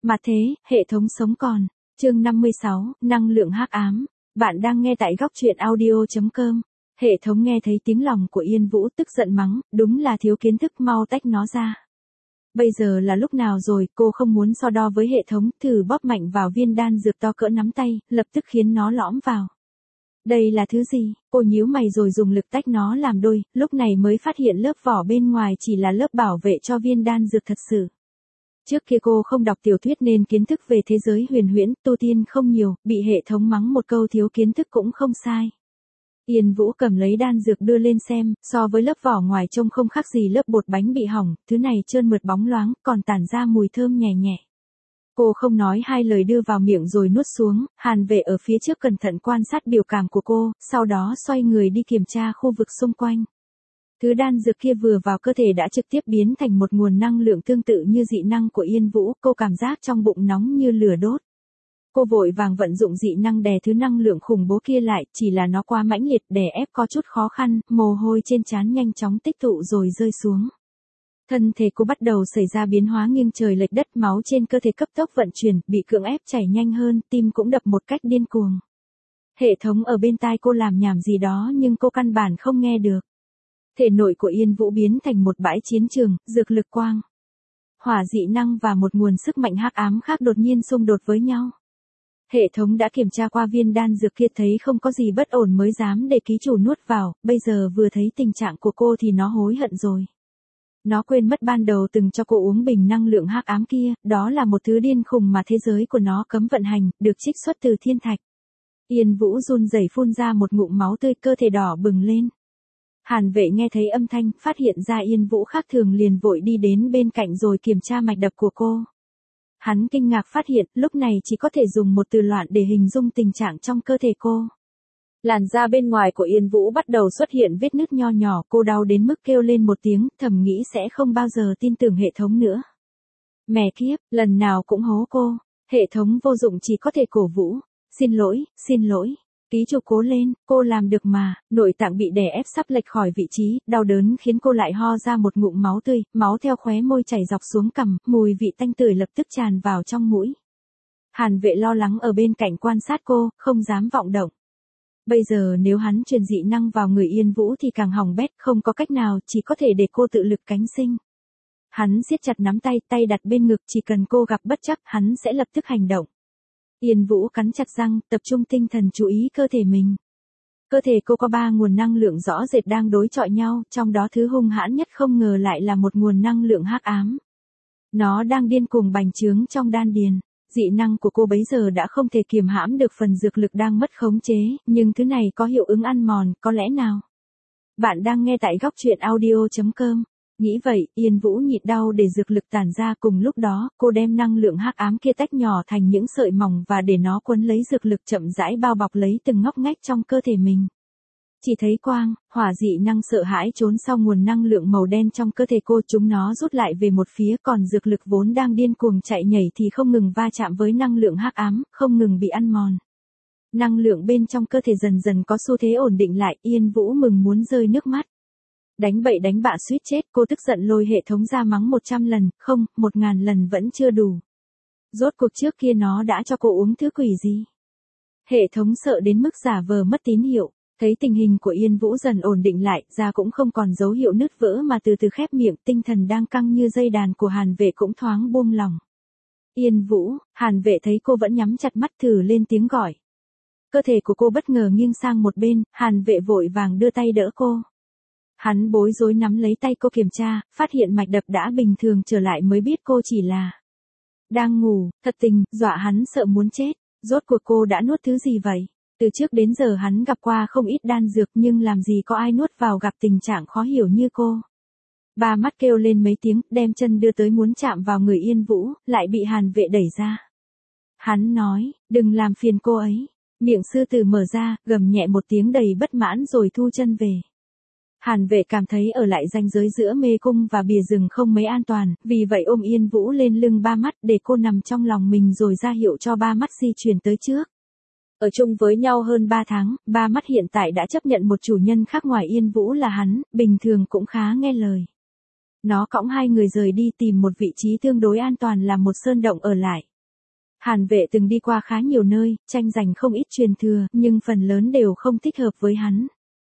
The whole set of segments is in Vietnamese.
Mà thế, hệ thống sống còn. Chương 56, năng lượng hắc ám. Bạn đang nghe tại góc truyện audio.com. Hệ thống nghe thấy tiếng lòng của Yên Vũ tức giận mắng, đúng là thiếu kiến thức, mau tách nó ra. Bây giờ là lúc nào rồi, cô không muốn so đo với hệ thống, thử bóp mạnh vào viên đan dược to cỡ nắm tay, lập tức khiến nó lõm vào. Đây là thứ gì? Cô nhíu mày rồi dùng lực tách nó làm đôi, lúc này mới phát hiện lớp vỏ bên ngoài chỉ là lớp bảo vệ cho viên đan dược thật sự. Trước kia cô không đọc tiểu thuyết nên kiến thức về thế giới huyền huyễn, tu tiên không nhiều, bị hệ thống mắng một câu thiếu kiến thức cũng không sai. Yên Vũ cầm lấy đan dược đưa lên xem, so với lớp vỏ ngoài trông không khác gì lớp bột bánh bị hỏng, thứ này trơn mượt bóng loáng, còn tản ra mùi thơm nhẹ nhẹ. Cô không nói hai lời đưa vào miệng rồi nuốt xuống, Hàn Vệ ở phía trước cẩn thận quan sát biểu cảm của cô, sau đó xoay người đi kiểm tra khu vực xung quanh. Thứ đan dược kia vừa vào cơ thể đã trực tiếp biến thành một nguồn năng lượng tương tự như dị năng của Yên Vũ, cô cảm giác trong bụng nóng như lửa đốt. Cô vội vàng vận dụng dị năng đè thứ năng lượng khủng bố kia lại, chỉ là nó quá mãnh liệt, đè ép có chút khó khăn, mồ hôi trên trán nhanh chóng tích tụ rồi rơi xuống. Thân thể cô bắt đầu xảy ra biến hóa nghiêng trời lệch đất, máu trên cơ thể cấp tốc vận chuyển, bị cưỡng ép chảy nhanh hơn, tim cũng đập một cách điên cuồng. Hệ thống ở bên tai cô làm nhảm gì đó nhưng cô căn bản không nghe được. Thể nội của Yên Vũ biến thành một bãi chiến trường, dược lực quang, hỏa dị năng và một nguồn sức mạnh hắc ám khác đột nhiên xung đột với nhau. Hệ thống đã kiểm tra qua viên đan dược kia thấy không có gì bất ổn mới dám để ký chủ nuốt vào, bây giờ vừa thấy tình trạng của cô thì nó hối hận rồi. Nó quên mất ban đầu từng cho cô uống bình năng lượng hắc ám kia, đó là một thứ điên khùng mà thế giới của nó cấm vận hành, được trích xuất từ thiên thạch. Yên Vũ run rẩy phun ra một ngụm máu tươi, cơ thể đỏ bừng lên. Hàn Vệ nghe thấy âm thanh, phát hiện ra Yên Vũ khác thường liền vội đi đến bên cạnh rồi kiểm tra mạch đập của cô. Hắn kinh ngạc phát hiện, lúc này chỉ có thể dùng một từ loạn để hình dung tình trạng trong cơ thể cô. Làn da bên ngoài của Yên Vũ bắt đầu xuất hiện vết nứt nho nhỏ, cô đau đến mức kêu lên một tiếng, thầm nghĩ sẽ không bao giờ tin tưởng hệ thống nữa. Mẹ kiếp, lần nào cũng hố cô, hệ thống vô dụng chỉ có thể cổ vũ. Xin lỗi. Ký chủ cố lên, cô làm được mà. Nội tạng bị đè ép sắp lệch khỏi vị trí, đau đớn khiến cô lại ho ra một ngụm máu tươi, máu theo khóe môi chảy dọc xuống cằm, mùi vị tanh tưởi lập tức tràn vào trong mũi. Hàn Vệ lo lắng ở bên cạnh quan sát cô, không dám vọng động. Bây giờ nếu hắn truyền dị năng vào người Yên Vũ thì càng hỏng bét, không có cách nào, chỉ có thể để cô tự lực cánh sinh. Hắn siết chặt nắm tay, tay đặt bên ngực, chỉ cần cô gặp bất trắc, hắn sẽ lập tức hành động. Yên Vũ cắn chặt răng, tập trung tinh thần chú ý cơ thể mình. Cơ thể cô có 3 nguồn năng lượng rõ rệt đang đối chọi nhau, trong đó thứ hung hãn nhất không ngờ lại là một nguồn năng lượng hắc ám. Nó đang điên cuồng bành trướng trong đan điền. Dị năng của cô bấy giờ đã không thể kiềm hãm được phần dược lực đang mất khống chế, nhưng thứ này có hiệu ứng ăn mòn, có lẽ nào? Bạn đang nghe tại góc truyện audio.com. Nghĩ vậy, Yên Vũ nhịn đau để dược lực tản ra, cùng lúc đó, cô đem năng lượng hắc ám kia tách nhỏ thành những sợi mỏng và để nó quấn lấy dược lực chậm rãi bao bọc lấy từng ngóc ngách trong cơ thể mình. Chỉ thấy quang, hỏa dị năng sợ hãi trốn sau nguồn năng lượng màu đen trong cơ thể cô, chúng nó rút lại về một phía, còn dược lực vốn đang điên cuồng chạy nhảy thì không ngừng va chạm với năng lượng hắc ám, không ngừng bị ăn mòn. Năng lượng bên trong cơ thể dần dần có xu thế ổn định lại, Yên Vũ mừng muốn rơi nước mắt. Đánh bậy đánh bạ suýt chết, cô tức giận lôi hệ thống ra mắng 100 lần, không, 1000 lần vẫn chưa đủ. Rốt cuộc trước kia nó đã cho cô uống thứ quỷ gì? Hệ thống sợ đến mức giả vờ mất tín hiệu, thấy tình hình của Yên Vũ dần ổn định lại, da cũng không còn dấu hiệu nứt vỡ mà từ từ khép miệng, tinh thần đang căng như dây đàn của Hàn Vệ cũng thoáng buông lỏng. Yên Vũ, Hàn Vệ thấy cô vẫn nhắm chặt mắt thử lên tiếng gọi. Cơ thể của cô bất ngờ nghiêng sang một bên, Hàn Vệ vội vàng đưa tay đỡ cô. Hắn bối rối nắm lấy tay cô kiểm tra, phát hiện mạch đập đã bình thường trở lại mới biết cô chỉ là đang ngủ, thật tình, dọa hắn sợ muốn chết. Rốt cuộc cô đã nuốt thứ gì vậy? Từ trước đến giờ hắn gặp qua không ít đan dược nhưng làm gì có ai nuốt vào gặp tình trạng khó hiểu như cô. Ba mắt kêu lên mấy tiếng, đem chân đưa tới muốn chạm vào người Yên Vũ, lại bị Hàn Vệ đẩy ra. Hắn nói, đừng làm phiền cô ấy. Miệng sư tử mở ra, gầm nhẹ một tiếng đầy bất mãn rồi thu chân về. Hàn Vệ cảm thấy ở lại ranh giới giữa mê cung và bìa rừng không mấy an toàn, vì vậy ôm Yên Vũ lên lưng ba mắt để cô nằm trong lòng mình rồi ra hiệu cho ba mắt di chuyển tới trước. Ở chung với nhau hơn 3 tháng, ba mắt hiện tại đã chấp nhận một chủ nhân khác ngoài Yên Vũ là hắn, bình thường cũng khá nghe lời. Nó cõng hai người rời đi tìm một vị trí tương đối an toàn làm một sơn động ở lại. Hàn Vệ từng đi qua khá nhiều nơi, tranh giành không ít truyền thừa, nhưng phần lớn đều không thích hợp với hắn.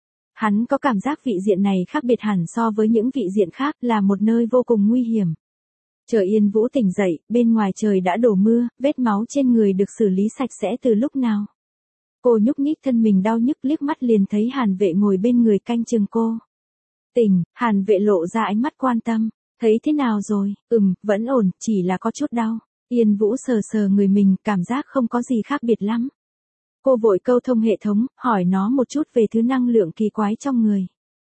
Hắn có cảm giác vị diện này khác biệt hẳn so với những vị diện khác, là một nơi vô cùng nguy hiểm. Trời Yên Vũ tỉnh dậy, bên ngoài trời đã đổ mưa, vết máu trên người được xử lý sạch sẽ từ lúc nào. Cô nhúc nhích thân mình đau nhức, liếc mắt liền thấy Hàn Vệ ngồi bên người canh chừng cô. Tỉnh, Hàn Vệ lộ ra ánh mắt quan tâm, thấy thế nào rồi? Vẫn ổn, chỉ là có chút đau. Yên Vũ sờ sờ người mình, cảm giác không có gì khác biệt lắm. Cô vội câu thông hệ thống, hỏi nó một chút về thứ năng lượng kỳ quái trong người.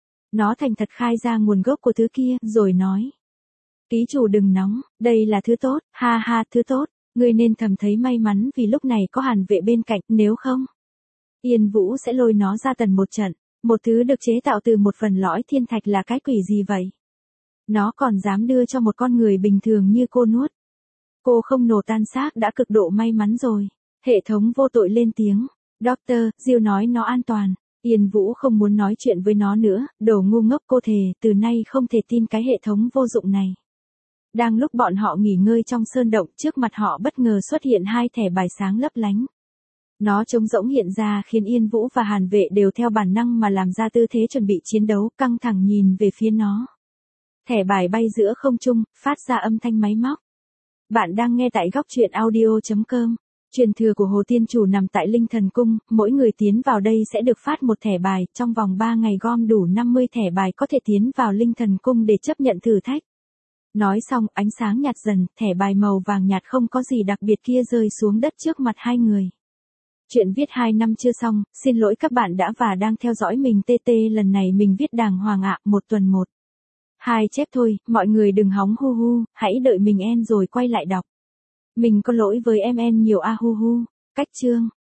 Nó thành thật khai ra nguồn gốc của thứ kia, rồi nói. Ký chủ đừng nóng, đây là thứ tốt, ha ha, thứ tốt. Ngươi nên thầm thấy may mắn vì lúc này có Hàn Vệ bên cạnh, nếu không, Yên Vũ sẽ lôi nó ra tần một trận. Một thứ được chế tạo từ một phần lõi thiên thạch là cái quỷ gì vậy? Nó còn dám đưa cho một con người bình thường như cô nuốt. Cô không nổ tan xác đã cực độ may mắn rồi. Hệ thống vô tội lên tiếng. Doctor, Jill nói nó an toàn. Yên Vũ không muốn nói chuyện với nó nữa, đồ ngu ngốc, cô thề, từ nay không thể tin cái hệ thống vô dụng này. Đang lúc bọn họ nghỉ ngơi trong sơn động, trước mặt họ bất ngờ xuất hiện hai thẻ bài sáng lấp lánh. Nó trống rỗng hiện ra khiến Yên Vũ và Hàn Vệ đều theo bản năng mà làm ra tư thế chuẩn bị chiến đấu, căng thẳng nhìn về phía nó. Thẻ bài bay giữa không trung, phát ra âm thanh máy móc. Bạn đang nghe tại góc truyện audio.com. Truyền thừa của Hồ Tiên Chủ nằm tại Linh Thần Cung, mỗi người tiến vào đây sẽ được phát một thẻ bài, trong vòng 3 ngày gom đủ 50 thẻ bài có thể tiến vào Linh Thần Cung để chấp nhận thử thách. Nói xong, ánh sáng nhạt dần, thẻ bài màu vàng nhạt không có gì đặc biệt kia rơi xuống đất trước mặt hai người. Chuyện viết 2 năm chưa xong, xin lỗi các bạn đã và đang theo dõi mình TT, lần này mình viết đàng hoàng ạ, 1 tuần 1. 2 chép thôi, mọi người đừng hóng hu hu, hãy đợi mình end rồi quay lại đọc. Mình có lỗi với em end nhiều a hu hu. Cách chương.